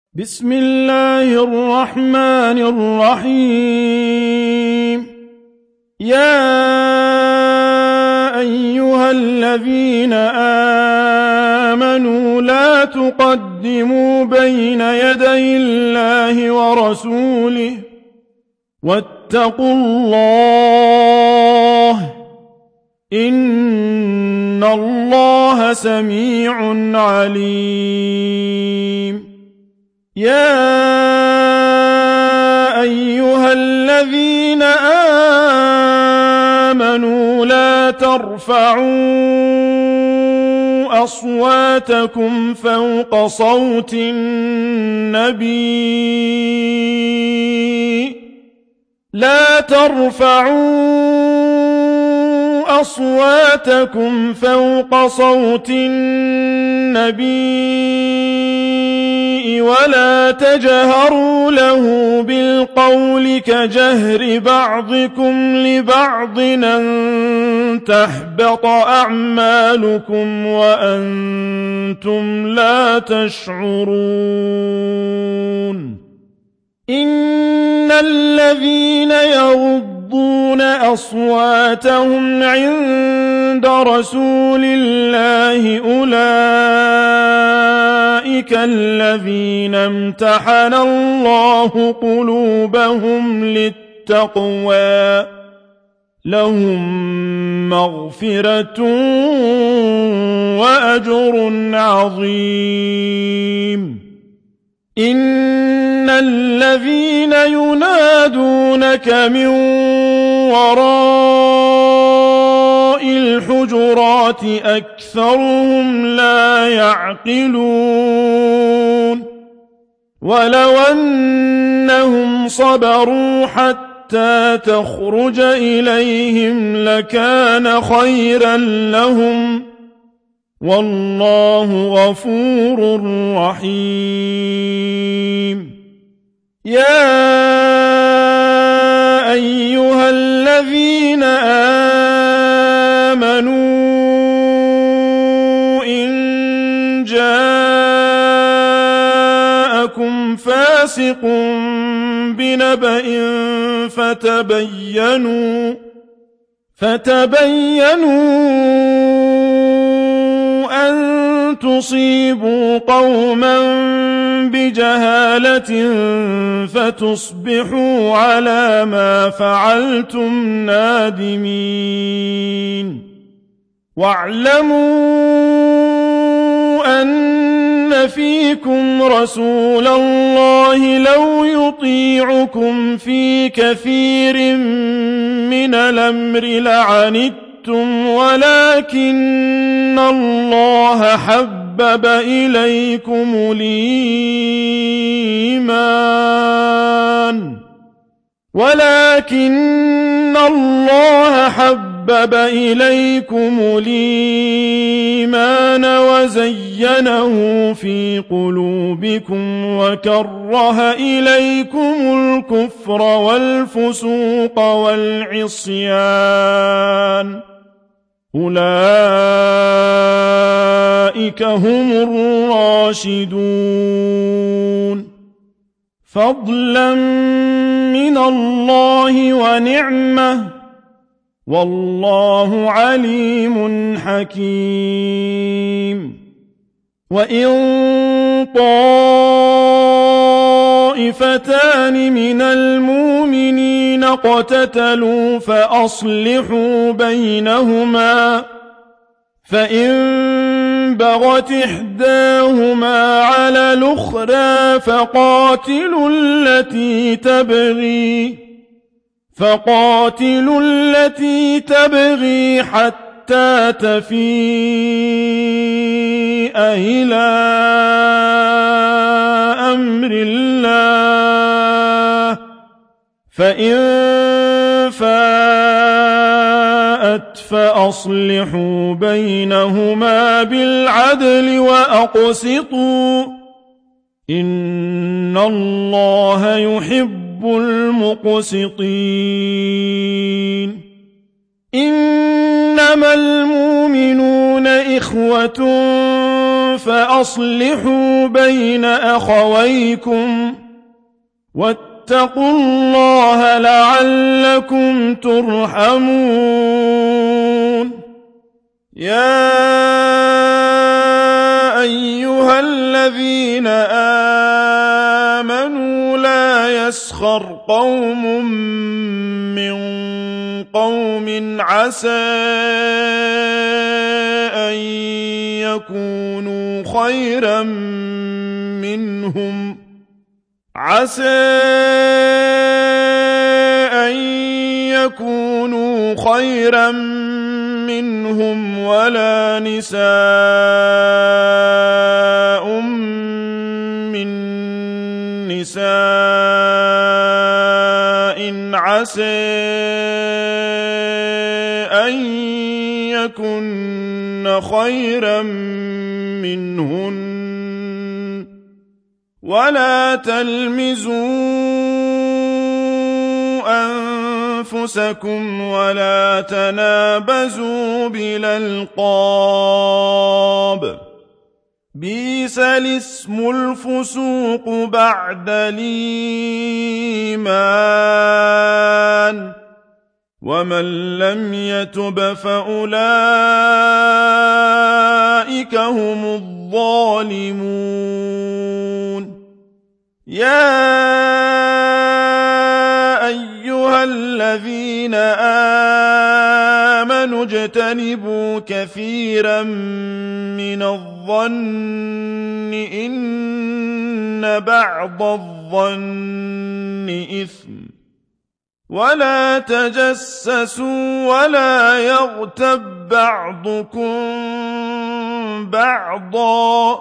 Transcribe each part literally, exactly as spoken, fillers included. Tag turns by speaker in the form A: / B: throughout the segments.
A: بسم الله الرحمن الرحيم. يا أيها الذين آمنوا لا تقدموا بين يدي الله ورسوله واتقوا الله إن الله سميع عليم. يا أيها الذين آمنوا لا ترفعوا أصواتكم فوق صوت النبي لا ترفعوا أصواتكم فوق صوت النبي ولا تجهروا له بالقول كجهر بعضكم لبعض أن تحبط أعمالكم وأنتم لا تشعرون. إن الذين يغضون أصواتهم عند رسول الله أولئك الذين امتحن الله قلوبهم للتقوى لهم مغفرة وأجر عظيم. إن الذين ينادونك من وراء الحجرات أكثرهم لا يعقلون. ولو أنهم صبروا حتى تخرج إليهم لكان خيرا لهم والله غفور رحيم. يا أيها الذين آمنوا إن جاءكم فاسق بنبأ فتبينوا فتبينوا أن تصيبوا قوما بجهالة فتصبحوا على ما فعلتم نادمين. واعلموا أن فيكم رسول الله لو يطيعكم في كثير من الأمر لعنتم ولكن الله حبب إليكم الإيمان ولكن الله حبب إليكم الإيمان وزينه في قلوبكم وكره إليكم الكفر والفسوق والعصيان أولئك هم الراشدون فضلا من الله ونعمة والله عليم حكيم. وإن طائفتان من المؤمنين اقتتلوا فأصلحوا بينهما فإن بغت إحداهما على الأخرى فقاتلوا التي تبغي فقاتلوا التي تبغي حتى تفيء إلى أمر الله فإن فاءت فأصلحوا بينهما بالعدل وأقسطوا إن الله يحب المقسطين. إنما المؤمنون إخوة فأصلحوا بين أخويكم واتقوا الله لعلكم ترحمون يا أيها الذين آمنوا لا يسخر قوم من قوم عسى أن يكونوا خيرا منهم عسى أن يكونوا خيرا منهم ولا نساء من نساء عسى أن يكن خيرا منهن ولا تلمزوا أنفسكم ولا تنابزوا بالألقاب بئس الاسم الفسوق بعد الإيمان ومن لم يتب فأولئك هم الظالمون يا أيها الذين آمنوا اجتنبوا كثيرا من الظن إن بعض الظن إثم ولا تجسسوا ولا يغتب بعضكم بعضا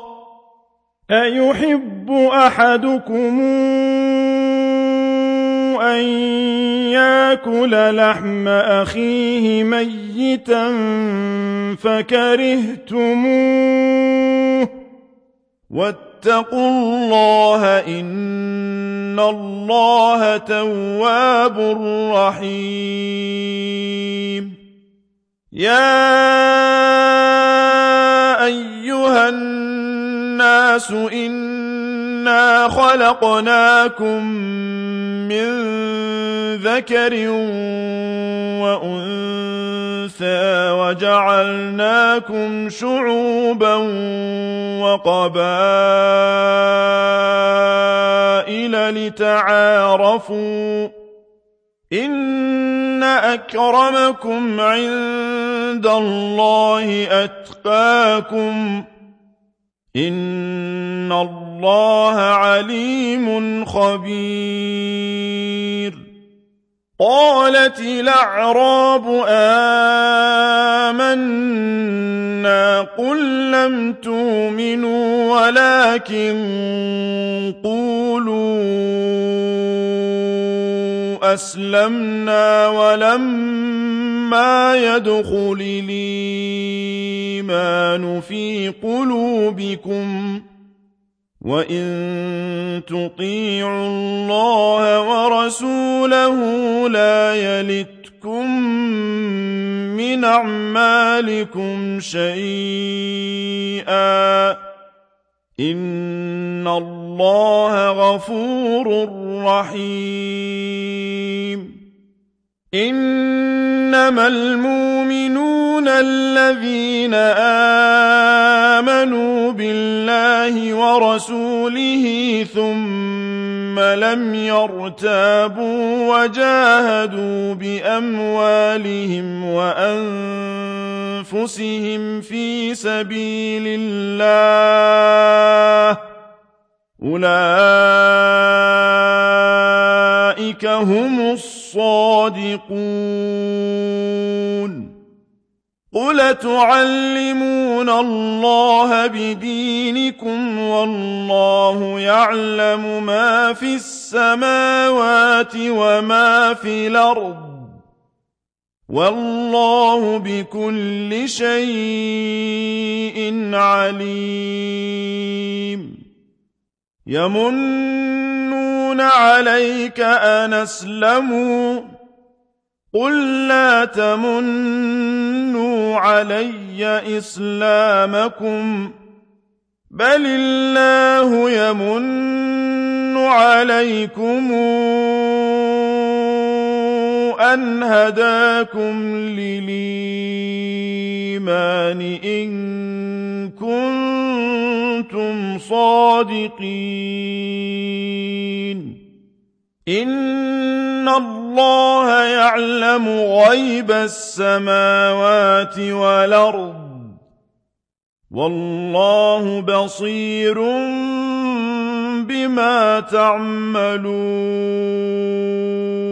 A: أيحب أحدكم أن يأكل لحم أخيه ميتا فكرهتموه واتقوا الله إن الله تواب رحيم يا أيها الناس إنا خلقناكم من ذكر وأنثى وجعلناكم شعوبا وقبائل لتعارفوا إن أكرمكم عند الله أتقاكم إن الله عليم خبير قالت الأعراب آمنا قل لم تؤمنوا ولكن قولوا أسلمنا ولما يدخل الإيمان في قلوبكم وإن تطيعوا الله ورسوله لا يلتكم من أعمالكم شيئا إن الله غفور رحيم إنما المؤمنون الذين آمنوا بالله ورسوله ثم لم يرتابوا وجاهدوا بأموالهم وأنفسهم في سبيل الله أولئك هم الصادقون قل تعلمون الله بدينكم والله يعلم ما في السماوات وما في الأرض والله بكل شيء عليم يمنون عليك أن أسلموا قل لا تمنوا علي إسلامكم بل الله يمن عليكم أن هداكم للإيمان إن كنتم صادقين إن الله يعلم غيب السماوات والأرض والله بصير بما تعملون